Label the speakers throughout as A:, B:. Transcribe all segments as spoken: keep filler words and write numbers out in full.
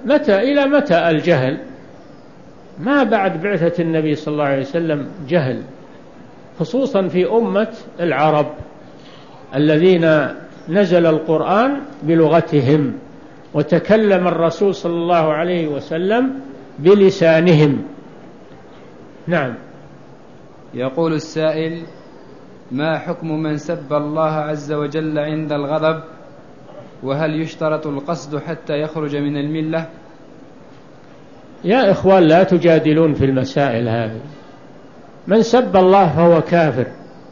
A: متى إلى متى الجهل؟ ما بعد بعثة النبي صلى الله عليه وسلم جهل، خصوصا في أمة العرب الذين نزل القرآن بلغتهم وتكلم الرسول صلى الله عليه وسلم بلسانهم. نعم.
B: يقول السائل: ما حكم من سب الله عز وجل عند الغضب؟ وهل يشترط القصد حتى يخرج من الملة؟
A: يا إخوان، لا تجادلون في المسائل هذه. من سب الله فهو كافر،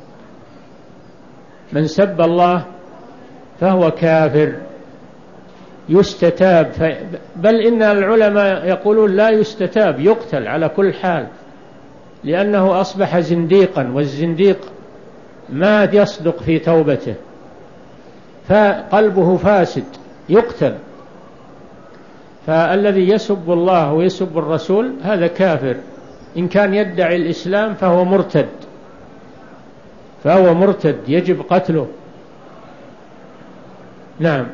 A: من سب الله فهو كافر يستتاب. ف... بل إن العلماء يقولون لا يستتاب، يقتل على كل حال، لأنه أصبح زنديقا، والزنديق ما يصدق في توبته، فقلبه فاسد، يقتل. فالذي يسب الله ويسب الرسول هذا كافر، إن كان يدعي الإسلام فهو مرتد، فهو مرتد يجب قتله. نعم.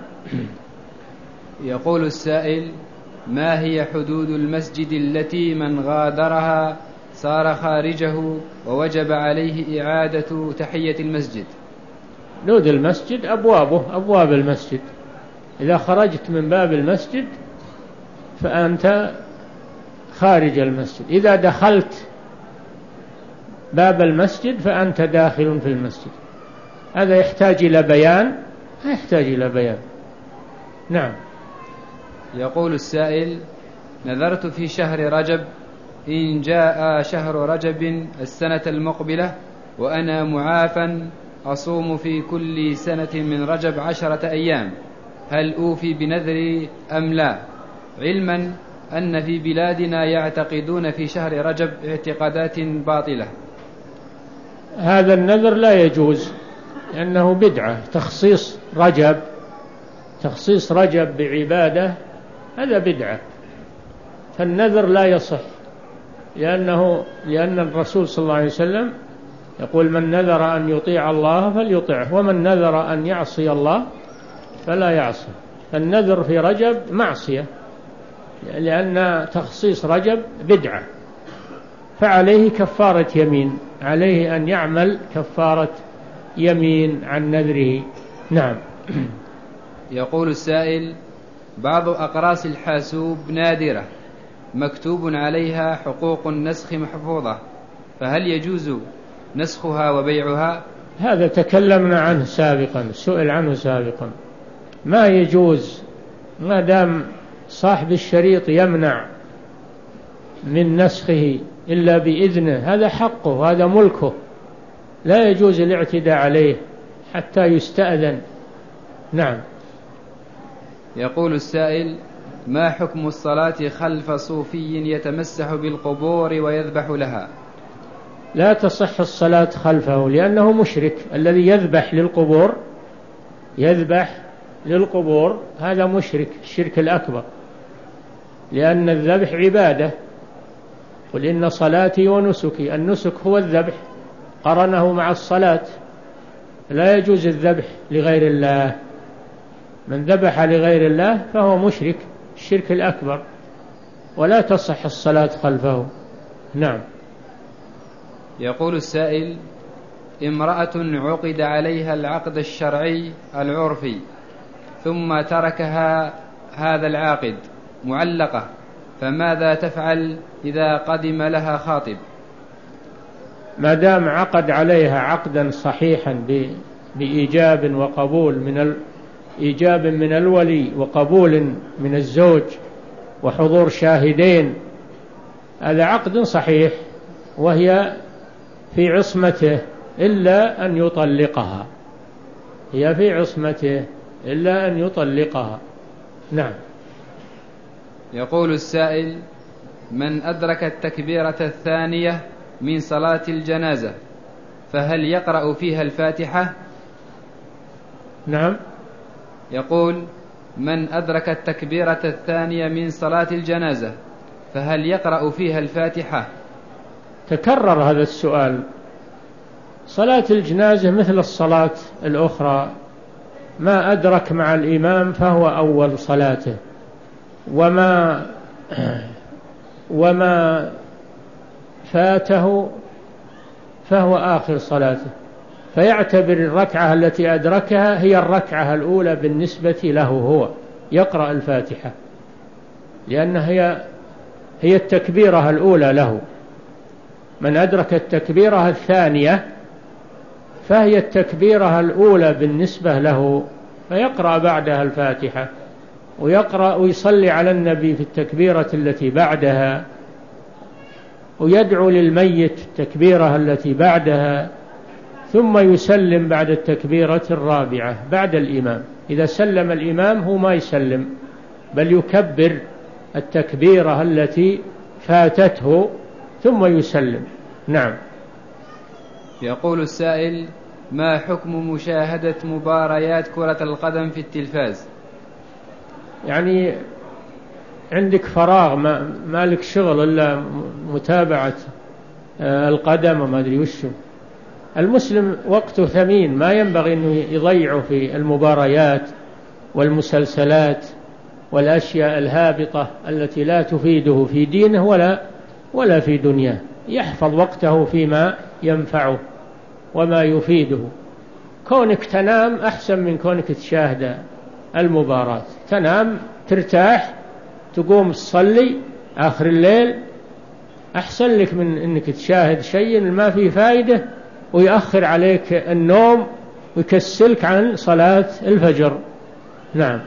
B: يقول السائل: ما هي حدود المسجد التي من غادرها صار خارجه ووجب عليه إعادة تحية المسجد؟
A: حدود المسجد أبوابه، أبواب المسجد. إذا خرجت من باب المسجد فأنت خارج المسجد، إذا دخلت باب المسجد فأنت داخل في المسجد. هذا يحتاج إلى بيان؟ يحتاج إلى بيان. نعم.
B: يقول السائل: نذرت في شهر رجب إن جاء شهر رجب السنة المقبلة وأنا معافى أصوم في كل سنة من رجب عشرة أيام، هل أوفي بنذري أم لا؟ علما أن في بلادنا يعتقدون في شهر رجب اعتقادات باطلة.
A: هذا النذر لا يجوز، لأنه بدعة. تخصيص رجب تخصيص رجب بعبادة هذا بدعة، فالنذر لا يصح، لأنه لأن الرسول صلى الله عليه وسلم يقول: من نذر أن يطيع الله فليطعه، ومن نذر أن يعصي الله فلا يعصي. فالنذر في رجب معصية، لأن تخصيص رجب بدعة، فعليه كفارة يمين، عليه أن يعمل كفارة يمين عن نذره. نعم.
B: يقول السائل: بعض أقراص الحاسوب نادرة مكتوب عليها حقوق النسخ محفوظة، فهل يجوز نسخها وبيعها؟
A: هذا تكلمنا عنه سابقا، سئل عنه سابقا. ما يجوز ما دام صاحب الشريط يمنع من نسخه إلا بإذنه، هذا حقه، هذا ملكه، لا يجوز الاعتداء عليه حتى يستأذن. نعم.
B: يقول السائل: ما حكم الصلاة خلف صوفي يتمسح بالقبور ويذبح لها؟
A: لا تصح الصلاة خلفه، لأنه مشرك. الذي يذبح للقبور يذبح للقبور هذا مشرك، الشرك الأكبر، لأن الذبح عبادة. قل إن صلاتي ونسكي، النسك هو الذبح، قرنه مع الصلاة. لا يجوز الذبح لغير الله، من ذبح لغير الله فهو مشرك، الشرك الأكبر، ولا تصح الصلاة خلفه. نعم.
B: يقول السائل: امرأة عقد عليها العقد الشرعي العرفي ثم تركها هذا العاقد معلقة، فماذا تفعل إذا قدم لها خاطب؟
A: ما دام عقد عليها عقدا صحيحا بإيجاب وقبول من ال... إيجاب من الولي وقبول من الزوج وحضور شاهدين، هذا عقد صحيح، وهي في عصمته إلا أن يطلقها، هي في عصمته إلا أن يطلقها. نعم.
B: يقول السائل: من أدرك التكبيرة الثانية من صلاة الجنازة فهل يقرأ فيها الفاتحة؟
A: نعم.
B: يقول: من أدرك التكبيرة الثانية من صلاة الجنازة فهل يقرأ فيها الفاتحة؟
A: تكرر هذا السؤال. صلاة الجنازة مثل الصلاة الأخرى، ما أدرك مع الإمام فهو أول صلاته، وما وما فاته فهو آخر صلاته، فيعتبر الركعة التي أدركها هي الركعة الأولى بالنسبة له، هو يقرأ الفاتحة لأنها هي هي التكبيرة الأولى له. من أدرك التكبيرة الثانية فهي التكبيرة الأولى بالنسبة له، فيقرأ بعدها الفاتحة ويقرأ ويصلي على النبي في التكبيرة التي بعدها، ويدعو للميت التكبيرة التي بعدها، ثم يسلم بعد التكبيرة الرابعة بعد الإمام. إذا سلم الإمام هو ما يسلم بل يكبر التكبيرة التي فاتته ثم يسلم. نعم.
B: يقول السائل: ما حكم مشاهدة مباريات كرة القدم في التلفاز؟
A: يعني عندك فراغ، ما, ما لك شغل إلا متابعة القدم وما أدري وشه. المسلم وقته ثمين، ما ينبغي أنه يضيعه في المباريات والمسلسلات والأشياء الهابطة التي لا تفيده في دينه ولا ولا في دنياه. يحفظ وقته فيما ينفعه وما يفيده. كونك تنام أحسن من كونك تشاهد المباراة. تنام ترتاح، تقوم تصلي آخر الليل، أحسن لك من أنك تشاهد شيء ما فيه فائدة ويأخر عليك النوم ويكسلك عن صلاة الفجر. نعم.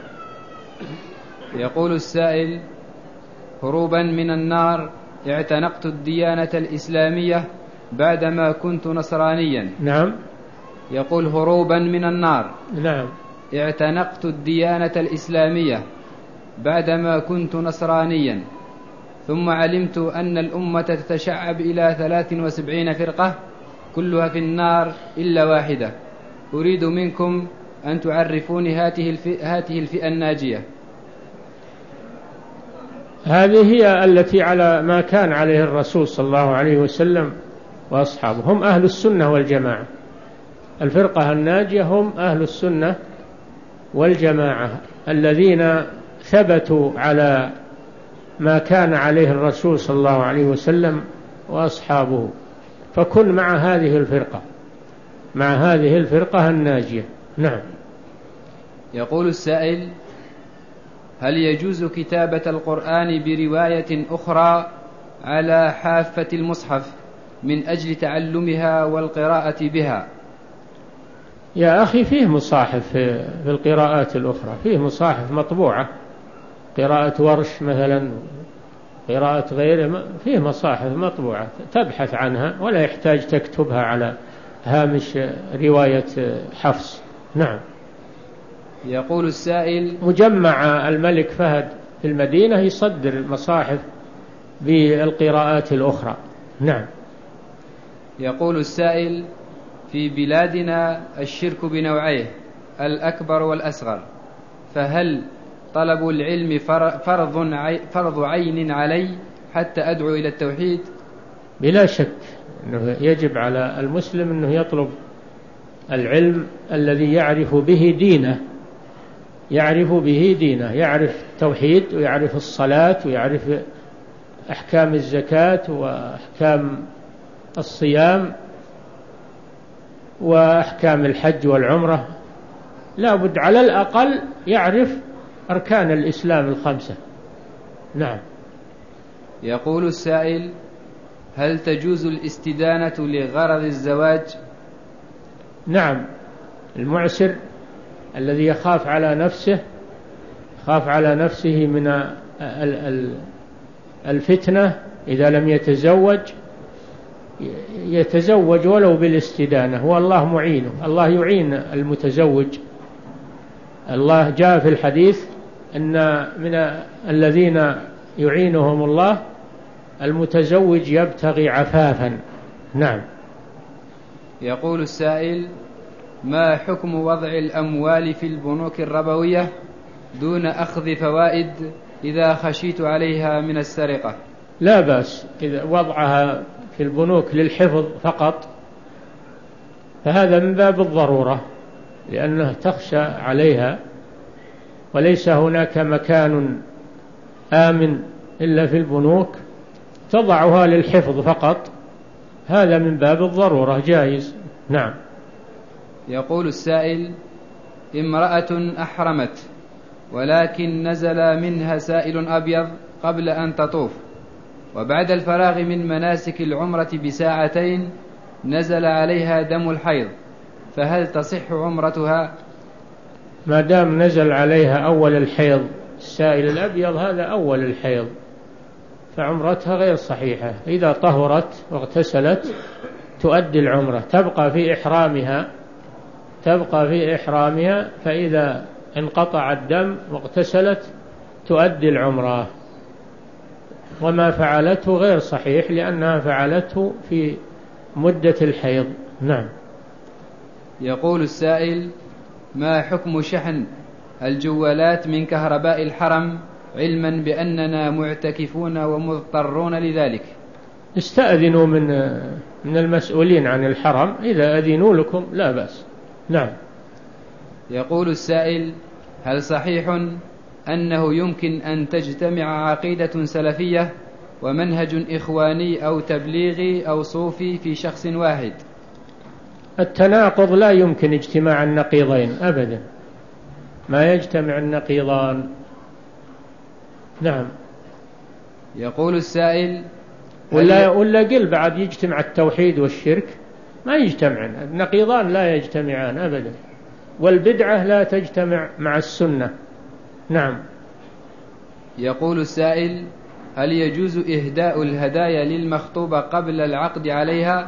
B: يقول السائل: هروبا من النار اعتنقت الديانة الإسلامية بعدما كنت نصرانيا.
A: نعم.
B: يقول: هروبا من النار
A: نعم
B: اعتنقت الديانة الإسلامية بعدما كنت نصرانيا، ثم علمت أن الأمة تتشعب إلى ثلاث وسبعين فرقة كلها في النار إلا واحدة. أريد منكم أن تعرفوني هذه الفئة, هذه الفئة الناجية.
A: هذه هي التي على ما كان عليه الرسول صلى الله عليه وسلم وأصحابه، هم أهل السنة والجماعة. الفرقة الناجية هم أهل السنة والجماعة الذين ثبتوا على ما كان عليه الرسول صلى الله عليه وسلم وأصحابه. فكن مع هذه الفرقة، مع هذه الفرقة الناجية. نعم.
B: يقول السائل: هل يجوز كتابة القرآن برواية أخرى على حافة المصحف من أجل تعلمها والقراءة بها؟
A: يا أخي فيه مصاحف في القراءات الأخرى، فيه مصاحف مطبوعة، قراءة ورش مثلا، قراءة غيره، فيه مصاحف مطبوعة تبحث عنها ولا يحتاج تكتبها على هامش رواية حفص. نعم.
B: يقول السائل:
A: مجمع الملك فهد في المدينة يصدر مصاحف بالقراءات الأخرى. نعم.
B: يقول السائل: في بلادنا الشرك بنوعيه الأكبر والأصغر، فهل طلب العلم فرض فرض عين علي حتى أدعو إلى التوحيد؟
A: بلا شك أنه يجب على المسلم أنه يطلب العلم الذي يعرف به دينه، يعرف به دينه، يعرف التوحيد ويعرف الصلاة ويعرف أحكام الزكاة وأحكام الصيام وأحكام الحج والعمرة. لا بد على الأقل يعرف أركان الإسلام الخمسة. نعم.
B: يقول السائل: هل تجوز الاستدانة لغرض الزواج؟
A: نعم. المعسر الذي يخاف على نفسه خاف على نفسه من الفتنة إذا لم يتزوج يتزوج ولو بالاستدانة، والله معينه، الله يعين المتزوج. الله جاء في الحديث أن من الذين يعينهم الله المتزوج يبتغي عفافا. نعم.
B: يقول السائل: ما حكم وضع الأموال في البنوك الربوية دون أخذ فوائد إذا خشيت عليها من السرقة؟
A: لا بأس إذا وضعها في البنوك للحفظ فقط، فهذا من باب الضرورة لأنه تخشى عليها وليس هناك مكان آمن إلا في البنوك تضعها للحفظ فقط، هذا من باب الضرورة جائز. نعم.
B: يقول السائل: امرأة أحرمت ولكن نزل منها سائل أبيض قبل أن تطوف، وبعد الفراغ من مناسك العمرة بساعتين نزل عليها دم الحيض، فهل تصح عمرتها؟
A: ما دام نزل عليها أول الحيض، السائل الأبيض هذا أول الحيض، فعمرتها غير صحيحة. إذا طهرت واغتسلت تؤدي العمرة، تبقى في إحرامها تبقى في إحرامها فإذا انقطع الدم واغتسلت تؤدي العمرة. وما فعلته غير صحيح لأنها فعلته في مدة الحيض. نعم.
B: يقول السائل: ما حكم شحن الجوالات من كهرباء الحرم علما بأننا معتكفون ومضطرون لذلك؟
A: استأذنوا من من المسؤولين عن الحرم، إذا أذنوا لكم لا بأس. نعم.
B: يقول السائل: هل صحيح أنه يمكن أن تجتمع عقيدة سلفية ومنهج إخواني أو تبليغي أو صوفي في شخص واحد؟
A: التناقض لا يمكن اجتماع النقيضين أبدا، ما يجتمع النقيضان. نعم.
B: يقول السائل:
A: ولا, ولا قل بعد يجتمع التوحيد والشرك؟ ما يجتمعن، النقيضان لا يجتمعان أبدا، والبدعة لا تجتمع مع السنة. نعم.
B: يقول السائل: هل يجوز إهداء الهدايا للمخطوبة قبل العقد عليها؟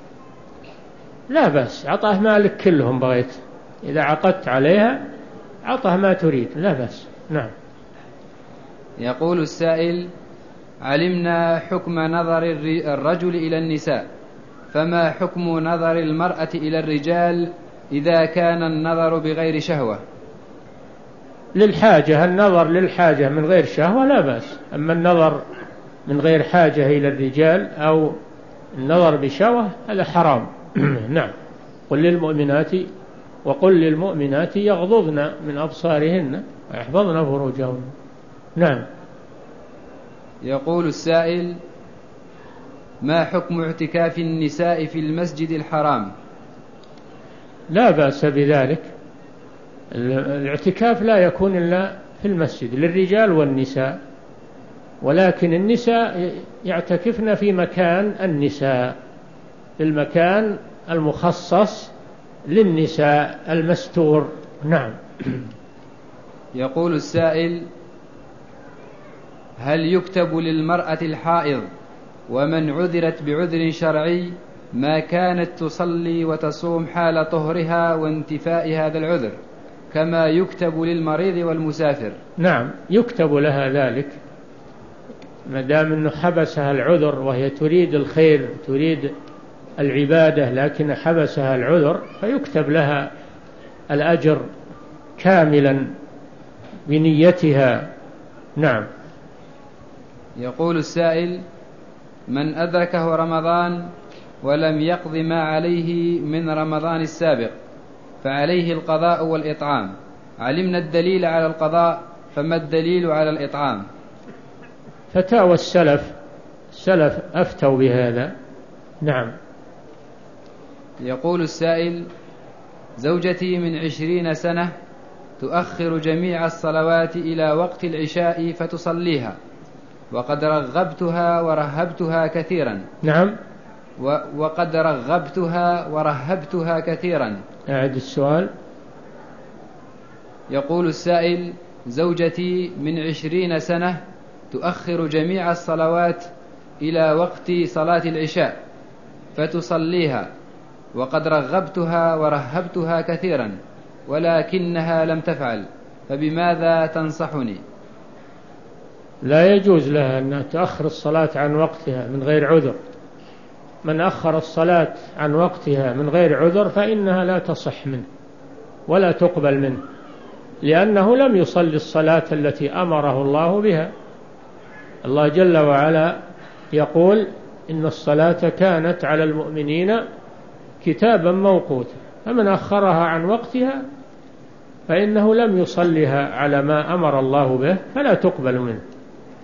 A: لا بأس، عطاه مالك كلهم بغيت، إذا عقدت عليها عطاه ما تريد، لا بأس. نعم.
B: يقول السائل: علمنا حكم نظر الرجل إلى النساء، فما حكم نظر المرأة إلى الرجال إذا كان النظر بغير شهوة؟
A: للحاجة، النظر للحاجة من غير شهوة لا بأس، أما النظر من غير حاجة إلى الرجال أو النظر بشهوة هذا حرام. نعم. قل للمؤمنات وقل للمؤمنات يغضضن من أبصارهن ويحفظن فروجهن. نعم.
B: يقول السائل: ما حكم اعتكاف النساء في المسجد الحرام؟
A: لا بأس بذلك، الاعتكاف لا يكون إلا في المسجد للرجال والنساء، ولكن النساء يعتكفن في مكان النساء، في المكان المخصص للنساء المستور. نعم.
B: يقول السائل: هل يكتب للمرأة الحائض ومن عذرت بعذر شرعي ما كانت تصلي وتصوم حال طهرها وانتفاء هذا العذر كما يكتب للمريض والمسافر؟
A: نعم، يكتب لها ذلك ما دام أنه حبسها العذر وهي تريد الخير تريد العبادة لكن حبسها العذر، فيكتب لها الأجر كاملا بنيتها. نعم.
B: يقول السائل: من أدركه رمضان ولم يقض ما عليه من رمضان السابق فعليه القضاء والإطعام، علمنا الدليل على القضاء، فما الدليل على الإطعام؟
A: فتاوى السلف السلف أفتوا بهذا. نعم.
B: يقول السائل: زوجتي من عشرين سنة تؤخر جميع الصلوات إلى وقت العشاء فتصليها، وقد رغبتها ورهبتها كثيرا.
A: نعم.
B: وقد رغبتها ورهبتها كثيرا.
A: أعد السؤال.
B: يقول السائل: زوجتي من عشرين سنة تؤخر جميع الصلوات إلى وقت صلاة العشاء فتصليها، وقد رغبتها ورهبتها كثيرا ولكنها لم تفعل، فبماذا تنصحني؟
A: لا يجوز لها أن تأخر الصلاة عن وقتها من غير عذر. من أخر الصلاة عن وقتها من غير عذر فإنها لا تصح منه ولا تقبل منه، لأنه لم يصلي الصلاة التي أمره الله بها. الله جل وعلا يقول: إن الصلاة كانت على المؤمنين كتابا موقوتا، فمن أخرها عن وقتها فإنه لم يصلها على ما أمر الله به فلا تقبل منه.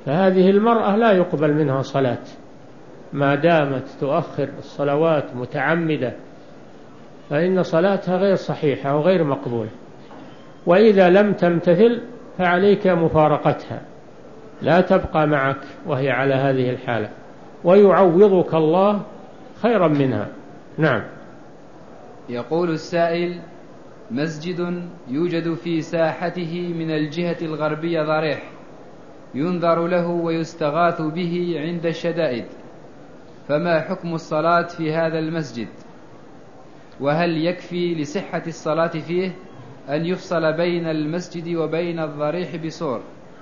A: فهذه المرأة لا يقبل منها صلاة ما دامت تؤخر الصلوات متعمدة، فإن صلاتها غير صحيحة وغير مقبولة. وإذا لم تمتثل فعليك مفارقتها، لا تبقى معك وهي على هذه الحالة، ويعوضك الله خيرا منها. نعم.
B: يقول السائل: مسجد يوجد في ساحته من الجهة الغربية ضريح ينظر له ويستغاث به عند الشدائد، فما حكم الصلاة في هذا المسجد؟ وهل يكفي لصحة الصلاة فيه أن يفصل بين المسجد وبين الضريح بسور؟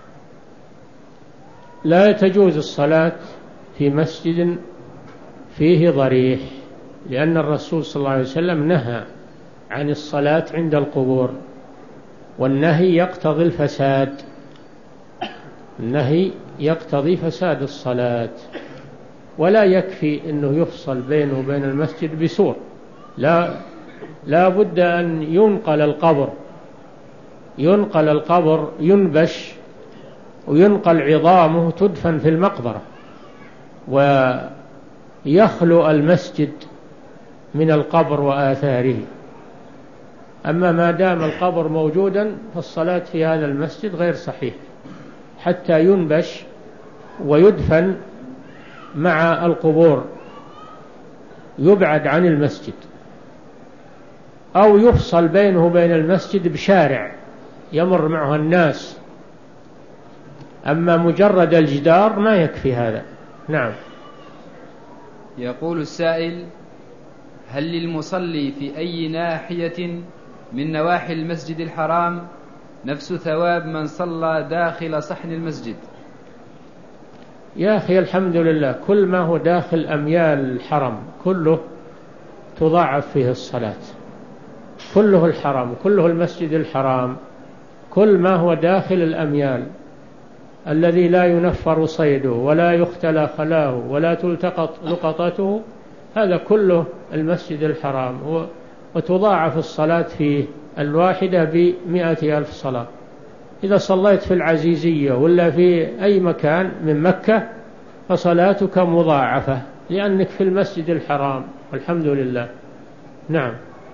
A: لا تجوز الصلاة في مسجد فيه ضريح، لأن الرسول صلى الله عليه وسلم نهى عن الصلاة عند القبور، والنهي يقتضي الفساد، النهي يقتضي فساد الصلاة. ولا يكفي أنه يفصل بينه وبين المسجد بسور، لا لا بد أن ينقل القبر ينقل القبر ينبش وينقل عظامه تدفن في المقبرة، ويخلو المسجد من القبر وآثاره. أما ما دام القبر موجودا فالصلاة في هذا المسجد غير صحيح حتى ينبش ويدفن مع القبور، يبعد عن المسجد، أو يفصل بينه وبين المسجد بشارع يمر معه الناس. أما مجرد الجدار ما يكفي هذا. نعم.
B: يقول السائل: هل للمصلي في أي ناحية من نواحي المسجد الحرام نفس ثواب من صلى داخل صحن المسجد؟
A: يا أخي الحمد لله، كل ما هو داخل أميال الحرم كله تضاعف فيه الصلاة، كله الحرم، كله المسجد الحرام، كل ما هو داخل الأميال الذي لا ينفر صيده ولا يختلى خلاه ولا تلتقط لقطته، هذا كله المسجد الحرام، وتضاعف الصلاة فيه الواحدة بمئة ألف صلاة. إذا صليت في العزيزية ولا في أي مكان من مكة فصلاتك مضاعفة لأنك في المسجد الحرام، والحمد لله. نعم.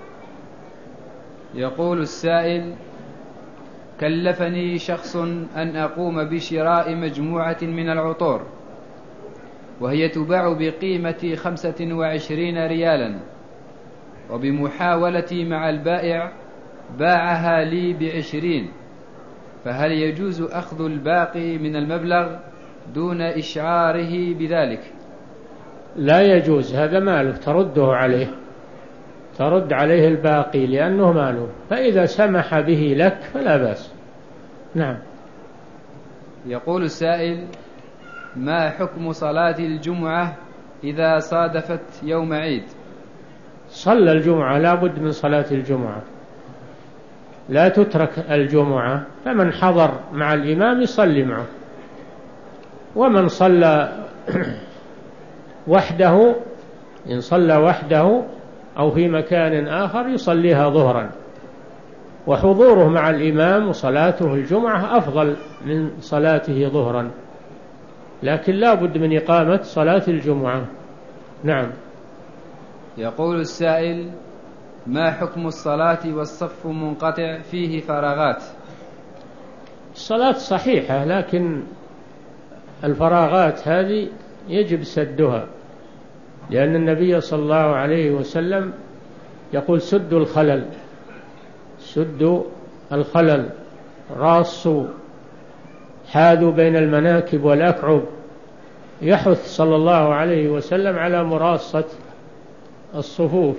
B: يقول السائل: كلفني شخص أن أقوم بشراء مجموعة من العطور، وهي تباع بقيمة خمسة وعشرين ريالا، وبمحاولتي مع البائع باعها لي بعشرين، فهل يجوز أخذ الباقي من المبلغ دون إشعاره بذلك؟
A: لا يجوز، هذا ماله، ترده عليه، ترد عليه الباقي لأنه ماله، فإذا سمح به لك فلا بأس. نعم.
B: يقول السائل: ما حكم صلاة الجمعة إذا صادفت يوم عيد؟
A: صلى الجمعة، لا بد من صلاة الجمعة، لا تترك الجمعة، فمن حضر مع الإمام يصلي معه، ومن صلى وحده إن صلى وحده أو في مكان آخر يصليها ظهرا، وحضوره مع الإمام وصلاته الجمعة أفضل من صلاته ظهرا، لكن لا بد من إقامة صلاة الجمعة. نعم.
B: يقول السائل: ما حكم الصلاة والصف منقطع فيه فراغات؟
A: الصلاة صحيحة، لكن الفراغات هذه يجب سدها، لأن النبي صلى الله عليه وسلم يقول: سدوا الخلل، سدوا الخلل، راصوا، حاذوا بين المناكب والأكعب. يحث صلى الله عليه وسلم على مراصة الصفوف،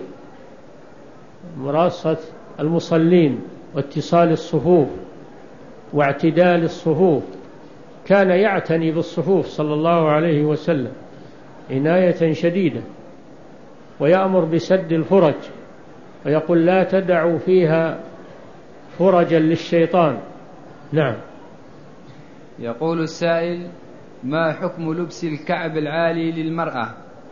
A: مراصة المصلين، واتصال الصفوف واعتدال الصفوف. كان يعتني بالصفوف صلى الله عليه وسلم عناية شديدة، ويأمر بسد الفرج، ويقول: لا تدعوا فيها فرجا للشيطان. نعم.
B: يقول السائل: ما حكم لبس الكعب العالي للمرأة؟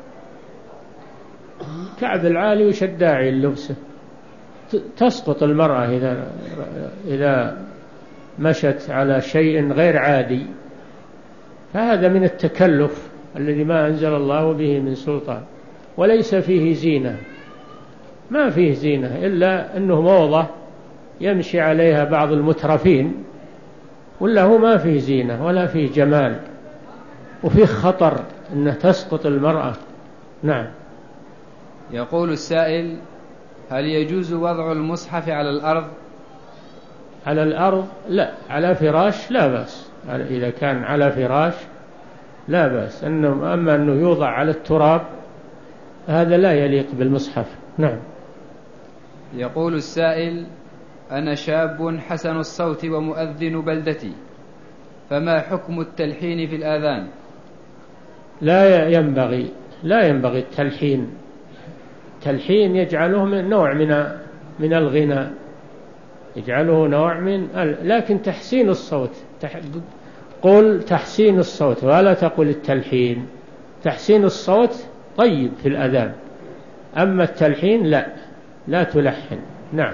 A: كعب العالي وش الداعي اللبسه؟ تسقط المرأة إذا إذا مشت على شيء غير عادي، فهذا من التكلف الذي ما أنزل الله به من سلطان، وليس فيه زينة، ما فيه زينة إلا أنه موضة يمشي عليها بعض المترفين، ولا هو ما فيه زينة ولا فيه جمال، وفيه خطر أنه تسقط المرأة. نعم.
B: يقول السائل: هل يجوز وضع المصحف على الأرض؟
A: على الأرض لا، على فراش لا بأس، إذا كان على فراش لا بأس. أنه أما أنه يوضع على التراب هذا لا يليق بالمصحف. نعم.
B: يقول السائل: أنا شاب حسن الصوت ومؤذن بلدتي، فما حكم التلحين في الآذان؟
A: لا ينبغي لا ينبغي التلحين. التلحين يجعله من نوع من من الغناء، يجعله نوع من، لكن تحسين الصوت، قل تحسين الصوت ولا تقل التلحين. تحسين الصوت طيب في الأذان، أما التلحين لا لا تلحن. نعم.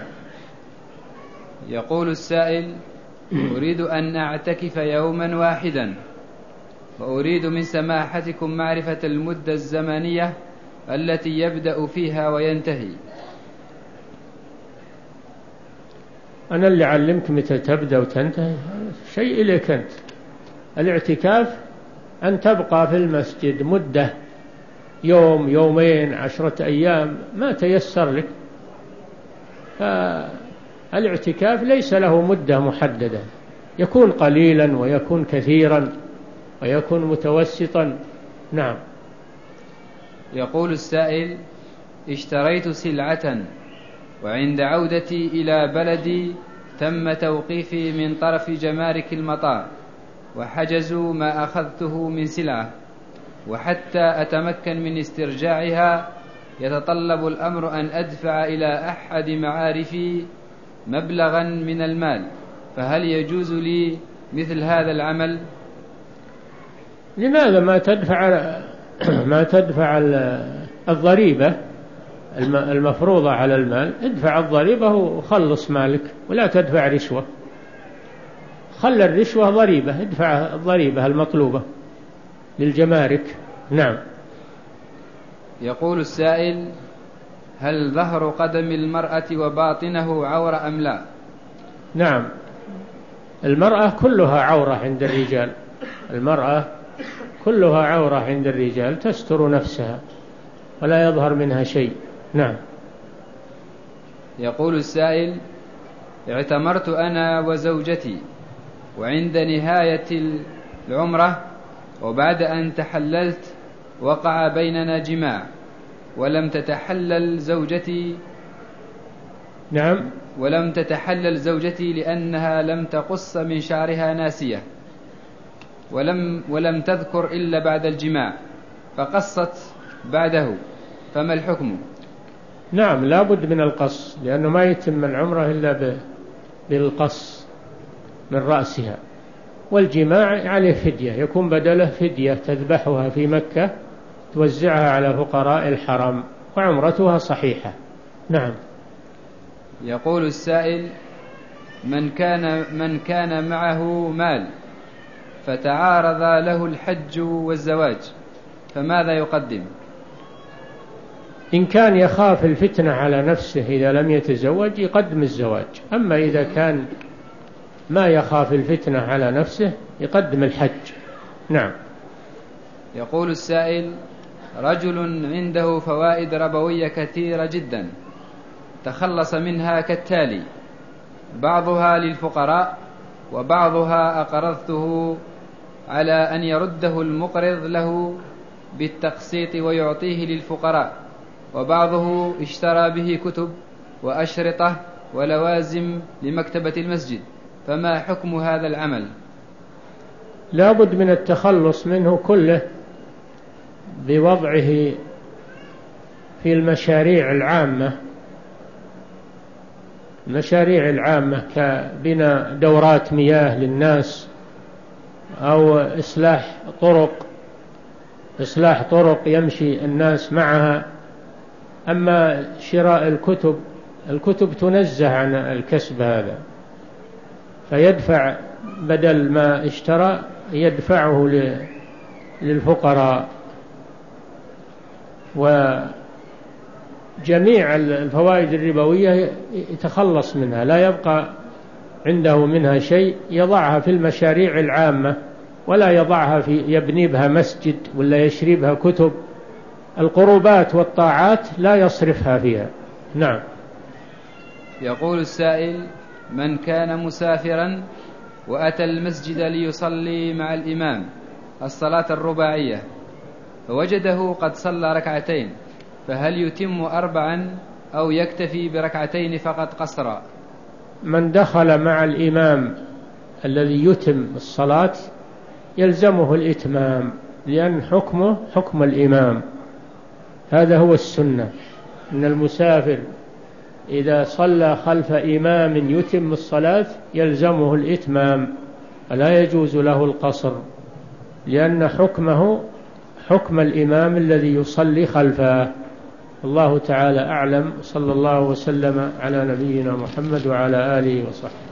B: يقول السائل: أريد أن أعتكف يوما واحدا، وأريد من سماحتكم معرفة المدة الزمنية التي يبدأ فيها وينتهي.
A: أنا اللي علمك متى تبدأ وتنتهي، شيء إليك أنت. الاعتكاف أن تبقى في المسجد مدة يوم يومين عشرة أيام ما تيسر لك. فالاعتكاف ليس له مدة محددة، يكون قليلا ويكون كثيرا ويكون متوسطا. نعم.
B: يقول السائل: اشتريت سلعة وعند عودتي إلى بلدي تم توقيفي من طرف جمارك المطار وحجزوا ما أخذته من سلعة، وحتى أتمكن من استرجاعها يتطلب الأمر أن أدفع إلى أحد معارفي مبلغا من المال، فهل يجوز لي مثل هذا العمل؟
A: لماذا ما تدفع ما تدفع الضريبة المفروضة على المال؟ ادفع الضريبة وخلص مالك، ولا تدفع رشوة. خل الرشوة ضريبة، ادفع الضريبة المطلوبة للجمارك. نعم.
B: يقول السائل: هل ظهر قدم المرأة وباطنه عورة أم لا؟
A: نعم، المرأة كلها عورة عند الرجال، المرأة كلها عورة عند الرجال، تستر نفسها ولا يظهر منها شيء. نعم.
B: يقول السائل: اعتمرت أنا وزوجتي، وعند نهاية العمرة وبعد أن تحللت وقع بيننا جماع، ولم تتحلل زوجتي
A: نعم
B: ولم تتحلل زوجتي لأنها لم تقص من شعرها ناسية، ولم, ولم تذكر إلا بعد الجماع، فقصت بعده، فما الحكم؟
A: نعم، لا بد من القص، لأنه ما يتم العمرة إلا بالقص من رأسها. والجماع عليه فدية، يكون بدله فدية تذبحها في مكة توزعها على فقراء الحرم، وعمرتها صحيحة. نعم.
B: يقول السائل: من كان, من كان معه مال فتعارض له الحج والزواج، فماذا يقدم؟
A: إن كان يخاف الفتنة على نفسه إذا لم يتزوج يقدم الزواج، أما إذا كان ما يخاف الفتنة على نفسه يقدم الحج. نعم.
B: يقول السائل: رجل عنده فوائد ربوية كثيرة جدا، تخلص منها كالتالي: بعضها للفقراء، وبعضها أقرضته على أن يرده المقرض له بالتقسيط ويعطيه للفقراء، وبعضه اشترى به كتب وأشرطة ولوازم لمكتبة المسجد، فما حكم هذا العمل؟
A: لا بد من التخلص منه كله بوضعه في المشاريع العامة، المشاريع العامة كبناء دورات مياه للناس، أو إصلاح طرق إصلاح طرق يمشي الناس معها. أما شراء الكتب الكتب تنزه عن الكسب هذا، فيدفع بدل ما اشترى يدفعه للفقراء. وجميع الفوائد الربوية يتخلص منها، لا يبقى عنده منها شيء، يضعها في المشاريع العامة، ولا يضعها في يبني بها مسجد ولا يشري بها كتب. القربات والطاعات لا يصرفها فيها. نعم.
B: يقول السائل: من كان مسافرا وأتى المسجد ليصلي مع الإمام الصلاة الرباعية فوجده قد صلى ركعتين، فهل يتم أربعا أو يكتفي بركعتين فقط قصرا؟
A: من دخل مع الإمام الذي يتم الصلاة يلزمه الإتمام، لأن حكمه حكم الإمام. هذا هو السنة، إن المسافر إذا صلى خلف إمام يتم الصلاة يلزمه الإتمام، فلا يجوز له القصر، لأن حكمه حكم الإمام الذي يصلي خلفه. الله تعالى أعلم. صلى الله وسلم على نبينا محمد وعلى آله وصحبه.